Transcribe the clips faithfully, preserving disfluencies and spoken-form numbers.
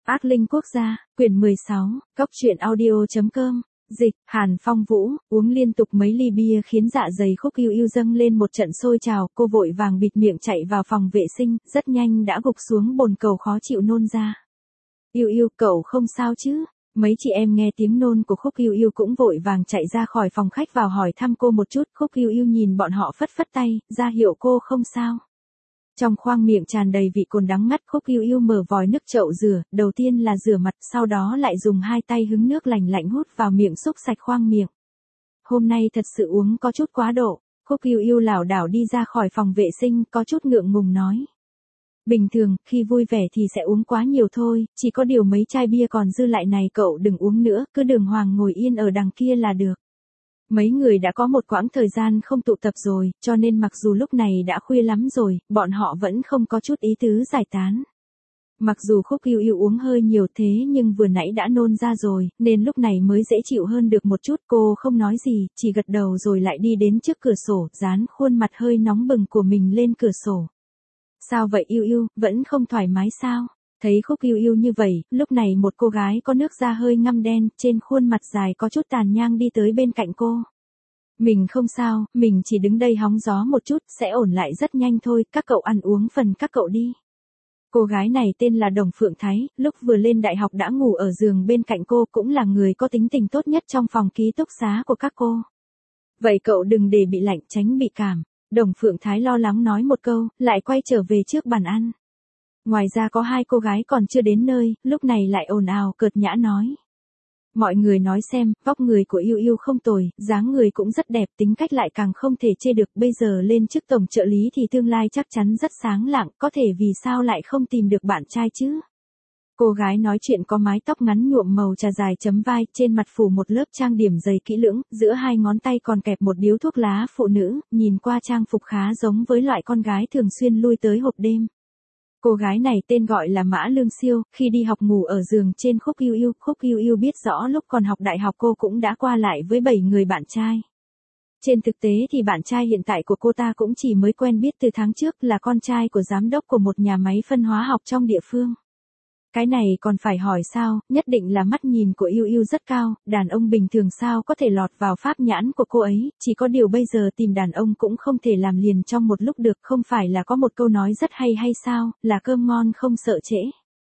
Ác linh quốc gia, quyển mười sáu, cốc truyện audio.com, dịch, Hàn Phong Vũ, uống liên tục mấy ly bia khiến dạ dày Khúc Yêu Yêu dâng lên một trận sôi trào, cô vội vàng bịt miệng chạy vào phòng vệ sinh, rất nhanh đã gục xuống bồn cầu khó chịu nôn ra. Yêu Yêu, cậu không sao chứ? Mấy chị em nghe tiếng nôn của Khúc Yêu Yêu cũng vội vàng chạy ra khỏi phòng khách vào hỏi thăm cô một chút. Khúc Yêu Yêu nhìn bọn họ phất phất tay, ra hiệu cô không sao. Trong khoang miệng tràn đầy vị cồn đắng ngắt, Khúc Yêu Yêu mở vòi nước chậu rửa, đầu tiên là rửa mặt, sau đó lại dùng hai tay hứng nước lạnh lạnh hút vào miệng xúc sạch khoang miệng. Hôm nay thật sự uống có chút quá độ. Khúc Yêu Yêu lảo đảo đi ra khỏi phòng vệ sinh, có chút ngượng ngùng nói. Bình thường, khi vui vẻ thì sẽ uống quá nhiều thôi, chỉ có điều mấy chai bia còn dư lại này cậu đừng uống nữa, cứ đường hoàng ngồi yên ở đằng kia là được. Mấy người đã có một quãng thời gian không tụ tập rồi, cho nên mặc dù lúc này đã khuya lắm rồi, bọn họ vẫn không có chút ý tứ giải tán. Mặc dù Khúc Yêu Yêu uống hơi nhiều thế nhưng vừa nãy đã nôn ra rồi, nên lúc này mới dễ chịu hơn được một chút. Cô không nói gì, chỉ gật đầu rồi lại đi đến trước cửa sổ, dán khuôn mặt hơi nóng bừng của mình lên cửa sổ. Sao vậy Yêu Yêu, vẫn không thoải mái sao? Thấy Khúc Yêu Yêu như vậy, lúc này một cô gái có nước da hơi ngăm đen, trên khuôn mặt dài có chút tàn nhang đi tới bên cạnh cô. Mình không sao, mình chỉ đứng đây hóng gió một chút, sẽ ổn lại rất nhanh thôi, các cậu ăn uống phần các cậu đi. Cô gái này tên là Đồng Phượng Thái, lúc vừa lên đại học đã ngủ ở giường bên cạnh cô, cũng là người có tính tình tốt nhất trong phòng ký túc xá của các cô. Vậy cậu đừng để bị lạnh, tránh bị cảm. Đồng Phượng Thái lo lắng nói một câu, lại quay trở về trước bàn ăn. Ngoài ra có hai cô gái còn chưa đến nơi, lúc này lại ồn ào cợt nhã nói. Mọi người nói xem, vóc người của Yêu Yêu không tồi, dáng người cũng rất đẹp, tính cách lại càng không thể chê được, bây giờ lên chức tổng trợ lý thì tương lai chắc chắn rất sáng lạng, có thể vì sao lại không tìm được bạn trai chứ? Cô gái nói chuyện có mái tóc ngắn nhuộm màu trà dài chấm vai, trên mặt phủ một lớp trang điểm dày kỹ lưỡng, giữa hai ngón tay còn kẹp một điếu thuốc lá phụ nữ, nhìn qua trang phục khá giống với loại con gái thường xuyên lui tới hộp đêm. Cô gái này tên gọi là Mã Lương Siêu, khi đi học ngủ ở giường trên Khúc Yêu Yêu. Khúc Yêu Yêu biết rõ lúc còn học đại học cô cũng đã qua lại với bảy người bạn trai. Trên thực tế thì bạn trai hiện tại của cô ta cũng chỉ mới quen biết từ tháng trước, là con trai của giám đốc của một nhà máy phân hóa học trong địa phương. Cái này còn phải hỏi sao, nhất định là mắt nhìn của Yêu Yêu rất cao, đàn ông bình thường sao có thể lọt vào pháp nhãn của cô ấy, chỉ có điều bây giờ tìm đàn ông cũng không thể làm liền trong một lúc được, không phải là có một câu nói rất hay hay sao, là cơm ngon không sợ trễ.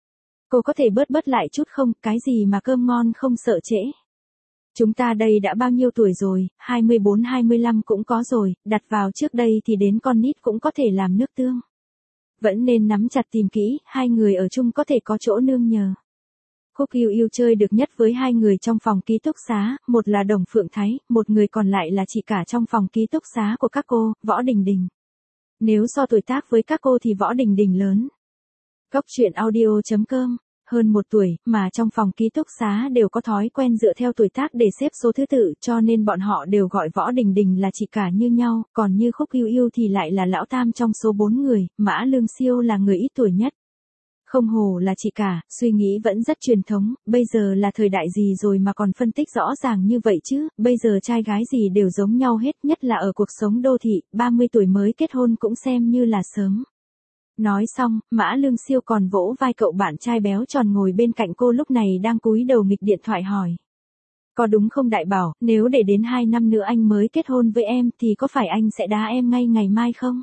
Cô có thể bớt bớt lại chút không, cái gì mà cơm ngon không sợ trễ. Chúng ta đây đã bao nhiêu tuổi rồi, hai mươi bốn hai mươi lăm cũng có rồi, đặt vào trước đây thì đến con nít cũng có thể làm nước tương. Vẫn nên nắm chặt tìm kỹ, hai người ở chung có thể có chỗ nương nhờ. Khúc Yêu Yêu chơi được nhất với hai người trong phòng ký túc xá, một là Đồng Phượng Thái, một người còn lại là chị cả trong phòng ký túc xá của các cô, Võ Đình Đình. Nếu so tuổi tác với các cô thì Võ Đình Đình lớn. Cốc truyện audio.com, hơn một tuổi, mà trong phòng ký túc xá đều có thói quen dựa theo tuổi tác để xếp số thứ tự, cho nên bọn họ đều gọi Võ Đình Đình là chị cả như nhau, còn như Khúc Yêu Yêu thì lại là lão tam trong số bốn người, Mã Lương Siêu là người ít tuổi nhất. Không hồ là chị cả, suy nghĩ vẫn rất truyền thống, bây giờ là thời đại gì rồi mà còn phân tích rõ ràng như vậy chứ, bây giờ trai gái gì đều giống nhau hết, nhất là ở cuộc sống đô thị, ba mươi tuổi mới kết hôn cũng xem như là sớm. Nói xong, Mã Lương Siêu còn vỗ vai cậu bạn trai béo tròn ngồi bên cạnh cô lúc này đang cúi đầu nghịch điện thoại hỏi. Có đúng không Đại Bảo, nếu để đến hai năm nữa anh mới kết hôn với em thì có phải anh sẽ đá em ngay ngày mai không?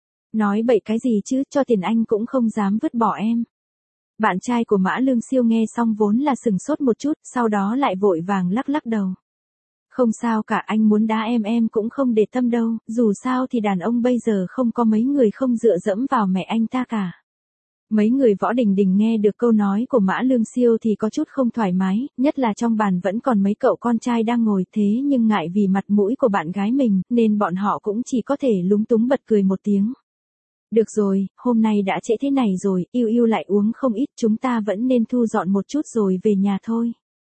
Nói bậy cái gì chứ, cho tiền anh cũng không dám vứt bỏ em. Bạn trai của Mã Lương Siêu nghe xong vốn là sừng sốt một chút, sau đó lại vội vàng lắc lắc đầu. Không sao cả, anh muốn đá em em cũng không để tâm đâu, dù sao thì đàn ông bây giờ không có mấy người không dựa dẫm vào mẹ anh ta cả. Mấy người Võ Đình Đình nghe được câu nói của Mã Lương Siêu thì có chút không thoải mái, nhất là trong bàn vẫn còn mấy cậu con trai đang ngồi, thế nhưng ngại vì mặt mũi của bạn gái mình, nên bọn họ cũng chỉ có thể lúng túng bật cười một tiếng. Được rồi, hôm nay đã trễ thế này rồi, Yêu Yêu lại uống không ít, chúng ta vẫn nên thu dọn một chút rồi về nhà thôi.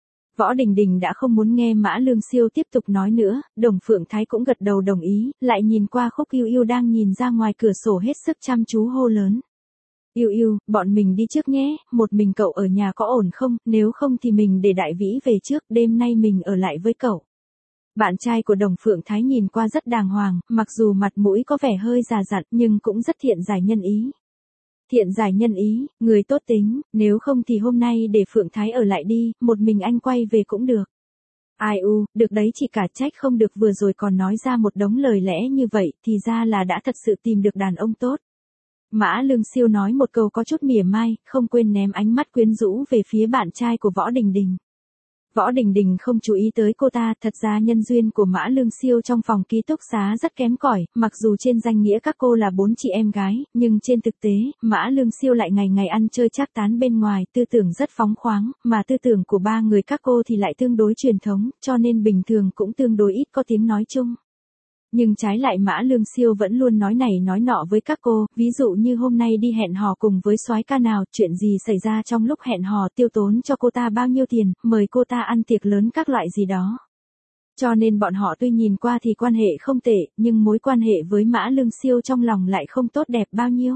Võ Đình Đình đã không muốn nghe Mã Lương Siêu tiếp tục nói nữa, Đồng Phượng Thái cũng gật đầu đồng ý, lại nhìn qua Khúc Yêu Yêu đang nhìn ra ngoài cửa sổ hết sức chăm chú hô lớn. Yêu Yêu, bọn mình đi trước nhé, một mình cậu ở nhà có ổn không, nếu không thì mình để Đại Vĩ về trước, đêm nay mình ở lại với cậu. Bạn trai của Đồng Phượng Thái nhìn qua rất đàng hoàng, mặc dù mặt mũi có vẻ hơi già dặn nhưng cũng rất thiện giải nhân ý. Thiện giải nhân ý, người tốt tính, nếu không thì hôm nay để Phượng Thái ở lại đi, một mình anh quay về cũng được. Ai u, được đấy chị cả, trách không được vừa rồi còn nói ra một đống lời lẽ như vậy, thì ra là đã thật sự tìm được đàn ông tốt. Mã Lương Siêu nói một câu có chút mỉa mai, không quên ném ánh mắt quyến rũ về phía bạn trai của Võ Đình Đình. Võ Đình Đình không chú ý tới cô ta, thật ra nhân duyên của Mã Lương Siêu trong phòng ký túc xá rất kém cỏi, mặc dù trên danh nghĩa các cô là bốn chị em gái, nhưng trên thực tế, Mã Lương Siêu lại ngày ngày ăn chơi trác tán bên ngoài, tư tưởng rất phóng khoáng, mà tư tưởng của ba người các cô thì lại tương đối truyền thống, cho nên bình thường cũng tương đối ít có tiếng nói chung. Nhưng trái lại Mã Lương Siêu vẫn luôn nói này nói nọ với các cô, ví dụ như hôm nay đi hẹn hò cùng với soái ca nào, chuyện gì xảy ra trong lúc hẹn hò, tiêu tốn cho cô ta bao nhiêu tiền, mời cô ta ăn tiệc lớn các loại gì đó. Cho nên bọn họ tuy nhìn qua thì quan hệ không tệ, nhưng mối quan hệ với Mã Lương Siêu trong lòng lại không tốt đẹp bao nhiêu.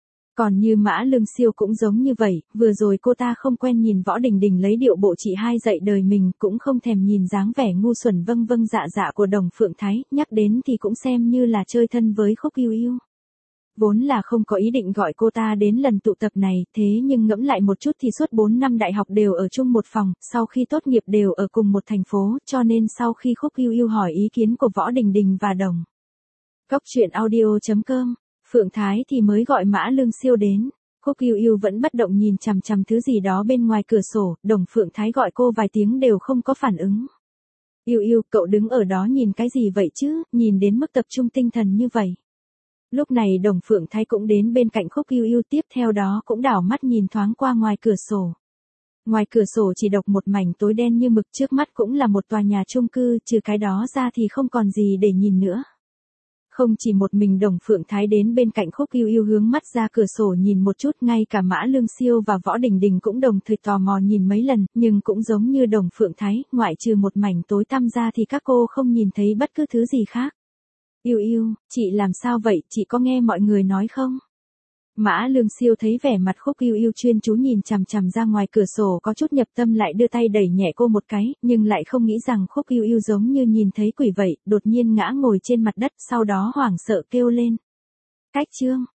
Còn như Mã Lương Siêu cũng giống như vậy, vừa rồi cô ta không quen nhìn Võ Đình Đình lấy điệu bộ chị hai dạy đời mình, cũng không thèm nhìn dáng vẻ ngu xuẩn vâng vâng dạ dạ của Đồng Phượng Thái, nhắc đến thì cũng xem như là chơi thân với Khúc Yêu Yêu. Vốn là không có ý định gọi cô ta đến lần tụ tập này, thế nhưng ngẫm lại một chút thì suốt bốn năm đại học đều ở chung một phòng, sau khi tốt nghiệp đều ở cùng một thành phố, cho nên sau khi Khúc Yêu Yêu hỏi ý kiến của Võ Đình Đình và Đồng Cốc truyện audio chấm com, Phượng Thái thì mới gọi Mã Lương Siêu đến. Khúc Yêu Yêu vẫn bất động nhìn chằm chằm thứ gì đó bên ngoài cửa sổ, Đồng Phượng Thái gọi cô vài tiếng đều không có phản ứng. Yêu Yêu, cậu đứng ở đó nhìn cái gì vậy chứ, nhìn đến mức tập trung tinh thần như vậy. Lúc này Đồng Phượng Thái cũng đến bên cạnh Khúc Yêu Yêu, tiếp theo đó cũng đảo mắt nhìn thoáng qua ngoài cửa sổ. Ngoài cửa sổ chỉ độc một mảnh tối đen như mực, trước mắt cũng là một tòa nhà chung cư, trừ cái đó ra thì không còn gì để nhìn nữa. Không chỉ một mình Đồng Phượng Thái đến bên cạnh Khúc Yêu Yêu hướng mắt ra cửa sổ nhìn một chút, ngay cả Mã Lương Siêu và Võ Đình Đình cũng đồng thời tò mò nhìn mấy lần, nhưng cũng giống như Đồng Phượng Thái, ngoại trừ một mảnh tối tăm ra thì các cô không nhìn thấy bất cứ thứ gì khác. Yêu Yêu, chị làm sao vậy, chị có nghe mọi người nói không? Mã Lương Siêu thấy vẻ mặt Khúc Yêu Yêu chuyên chú nhìn chằm chằm ra ngoài cửa sổ có chút nhập tâm, lại đưa tay đẩy nhẹ cô một cái, nhưng lại không nghĩ rằng Khúc Yêu Yêu giống như nhìn thấy quỷ vậy, đột nhiên ngã ngồi trên mặt đất, sau đó hoảng sợ kêu lên. Cách chương